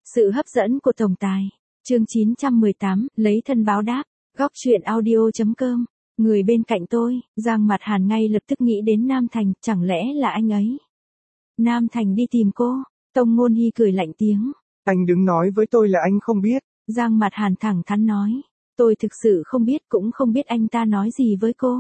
Sự hấp dẫn của tổng tài. Chương 918, lấy thân báo đáp. Góc truyện audio.com. Người bên cạnh tôi, Giang Mạt Hàn ngay lập tức nghĩ đến Nam Thành, chẳng lẽ là anh ấy? Nam Thành đi tìm cô, Tông Ngôn Hy cười lạnh tiếng. Anh đừng nói với tôi là anh không biết. Giang Mạt Hàn thẳng thắn nói. Tôi thực sự không biết, cũng không biết anh ta nói gì với cô.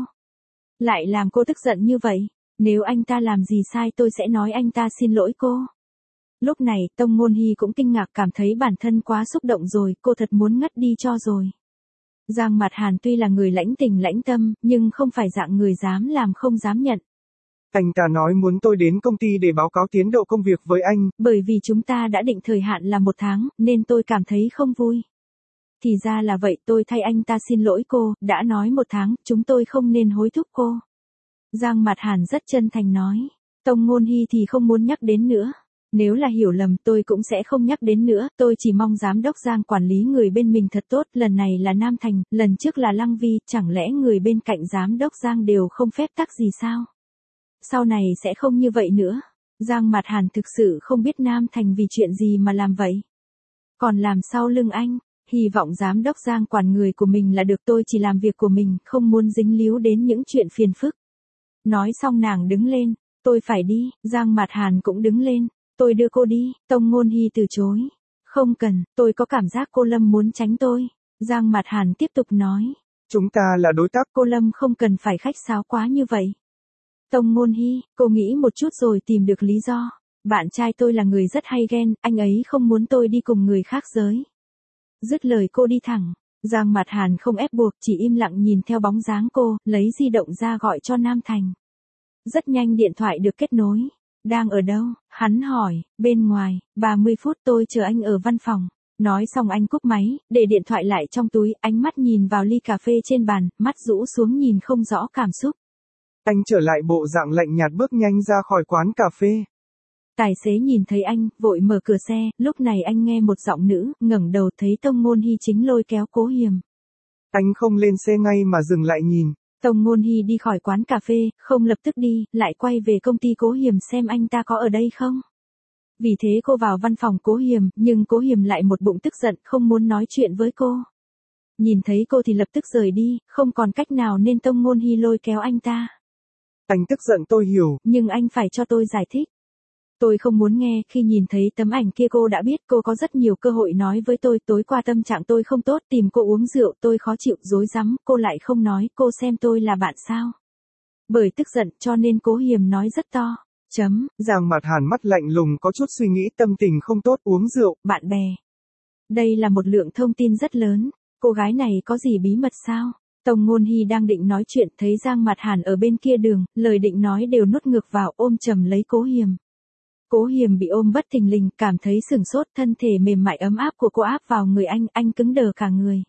Lại làm cô tức giận như vậy. Nếu anh ta làm gì sai tôi sẽ nói anh ta xin lỗi cô. Lúc này, Tông Ngôn Hy cũng kinh ngạc cảm thấy bản thân quá xúc động rồi, cô thật muốn ngất đi cho rồi. Giang Mạt Hàn tuy là người lãnh tình lãnh tâm, nhưng không phải dạng người dám làm không dám nhận. Anh ta nói muốn tôi đến công ty để báo cáo tiến độ công việc với anh. Bởi vì chúng ta đã định thời hạn là 1 tháng, nên tôi cảm thấy không vui. Thì ra là vậy, tôi thay anh ta xin lỗi cô, đã nói 1 tháng, chúng tôi không nên hối thúc cô. Giang Mạt Hàn rất chân thành nói. Tông Ngôn Hy thì không muốn nhắc đến nữa. Nếu là hiểu lầm tôi cũng sẽ không nhắc đến nữa, tôi chỉ mong giám đốc Giang quản lý người bên mình thật tốt, lần này là Nam Thành, lần trước là Lăng Vi, chẳng lẽ người bên cạnh giám đốc Giang đều không phép tắc gì sao? Sau này sẽ không như vậy nữa. Giang Mạt Hàn thực sự không biết Nam Thành vì chuyện gì mà làm vậy. Còn làm sau lưng anh, hy vọng giám đốc Giang quản người của mình là được, tôi chỉ làm việc của mình, không muốn dính líu đến những chuyện phiền phức. Nói xong nàng đứng lên, tôi phải đi, Giang Mạt Hàn cũng đứng lên. Tôi đưa cô đi, Tông Ngôn Hy từ chối. Không cần, tôi có cảm giác cô Lâm muốn tránh tôi. Giang Mạt Hàn tiếp tục nói. Chúng ta là đối tác. Cô Lâm không cần phải khách sáo quá như vậy. Tông Ngôn Hy, cô nghĩ một chút rồi tìm được lý do. Bạn trai tôi là người rất hay ghen, anh ấy không muốn tôi đi cùng người khác giới. Dứt lời cô đi thẳng. Giang Mạt Hàn không ép buộc, chỉ im lặng nhìn theo bóng dáng cô, lấy di động ra gọi cho Nam Thành. Rất nhanh điện thoại được kết nối. Đang ở đâu? Hắn hỏi. Bên ngoài, 30 phút tôi chờ anh ở văn phòng. Nói xong anh cúp máy, để điện thoại lại trong túi, ánh mắt nhìn vào ly cà phê trên bàn, mắt rũ xuống nhìn không rõ cảm xúc. Anh trở lại bộ dạng lạnh nhạt bước nhanh ra khỏi quán cà phê. Tài xế nhìn thấy anh, vội mở cửa xe, lúc này anh nghe một giọng nữ, ngẩng đầu thấy Tông Ngôn Hy chính lôi kéo Cố Hiềm. Anh không lên xe ngay mà dừng lại nhìn. Tông Ngôn Hy đi khỏi quán cà phê, không lập tức đi, lại quay về công ty Cố Hiềm xem anh ta có ở đây không. Vì thế cô vào văn phòng Cố Hiềm, nhưng Cố Hiềm lại một bụng tức giận, không muốn nói chuyện với cô. Nhìn thấy cô thì lập tức rời đi, không còn cách nào nên Tông Ngôn Hy lôi kéo anh ta. Anh tức giận tôi hiểu. Nhưng anh phải cho tôi giải thích. Tôi không muốn nghe, khi nhìn thấy tấm ảnh kia cô đã biết cô có rất nhiều cơ hội nói với tôi, tối qua tâm trạng tôi không tốt, tìm cô uống rượu, tôi khó chịu, rối rắm, cô lại không nói, cô xem tôi là bạn sao? Bởi tức giận cho nên Cố Hiềm nói rất to. Giang Mạt Hàn mắt lạnh lùng có chút suy nghĩ, tâm tình không tốt, uống rượu. Bạn bè. Đây là một lượng thông tin rất lớn, cô gái này có gì bí mật sao? Tông Ngôn Hy đang định nói chuyện, thấy Giang Mạt Hàn ở bên kia đường, lời định nói đều nuốt ngược vào, ôm chầm lấy Cố Hiềm. Cố Hiềm bị ôm bất thình lình, cảm thấy sửng sốt, thân thể mềm mại ấm áp của cô áp vào người anh cứng đờ cả người.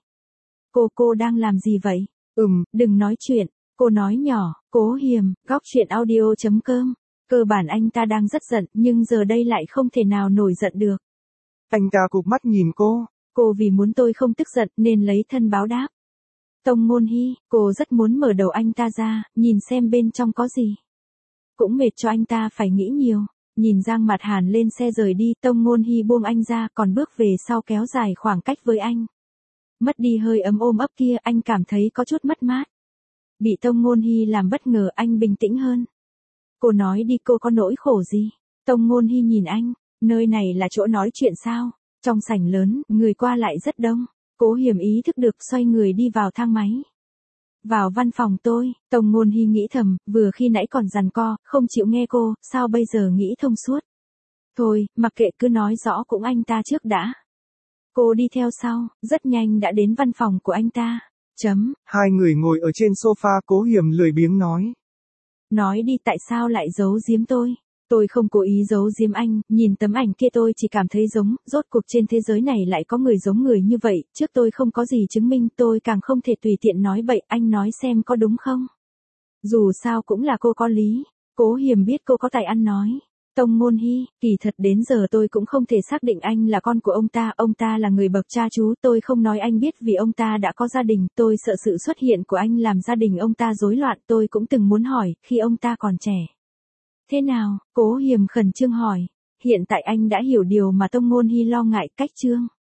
Cô đang làm gì vậy? Đừng nói chuyện, cô nói nhỏ. Cố Hiềm, góc truyện audio.com. Cơ bản anh ta đang rất giận, nhưng giờ đây lại không thể nào nổi giận được. Anh ta cụp mắt nhìn cô. Cô vì muốn tôi không tức giận nên lấy thân báo đáp. Tông Ngôn Hy, cô rất muốn mở đầu anh ta ra, nhìn xem bên trong có gì. Cũng mệt cho anh ta phải nghĩ nhiều. Nhìn Giang Mạt Hàn lên xe rời đi, Tông Ngôn Hy buông anh ra, còn bước về sau kéo dài khoảng cách với anh. Mất đi hơi ấm ôm ấp kia, anh cảm thấy có chút mất mát. Bị Tông Ngôn Hy làm bất ngờ, anh bình tĩnh hơn. Cô nói đi, cô có nỗi khổ gì? Tông Ngôn Hy nhìn anh, nơi này là chỗ nói chuyện sao? Trong sảnh lớn, người qua lại rất đông. Cố Hiềm ý thức được, xoay người đi vào thang máy. Vào văn phòng tôi, Tông Ngôn Hy nghĩ thầm, vừa khi nãy còn giằng co, không chịu nghe cô, sao bây giờ nghĩ thông suốt. Thôi, mặc kệ, cứ nói rõ cũng anh ta trước đã. Cô đi theo sau, rất nhanh đã đến văn phòng của anh ta. Hai người ngồi ở trên sofa, Cố Hiềm lười biếng nói. Nói đi, tại sao lại giấu giếm tôi? Tôi không cố ý giấu giếm anh, nhìn tấm ảnh kia tôi chỉ cảm thấy giống, rốt cuộc trên thế giới này lại có người giống người như vậy, trước tôi không có gì chứng minh, tôi càng không thể tùy tiện nói bậy, anh nói xem có đúng không? Dù sao cũng là cô có lý. Cố Hiềm biết cô có tài ăn nói. Tông Ngôn Hy, kỳ thật đến giờ tôi cũng không thể xác định anh là con của ông ta là người bậc cha chú, tôi không nói anh biết vì ông ta đã có gia đình, tôi sợ sự xuất hiện của anh làm gia đình ông ta rối loạn, tôi cũng từng muốn hỏi, khi ông ta còn trẻ. Thế nào? Cố Hiềm khẩn trương hỏi. hiện tại anh đã hiểu điều mà Tông Ngôn Hy lo ngại, cách Trương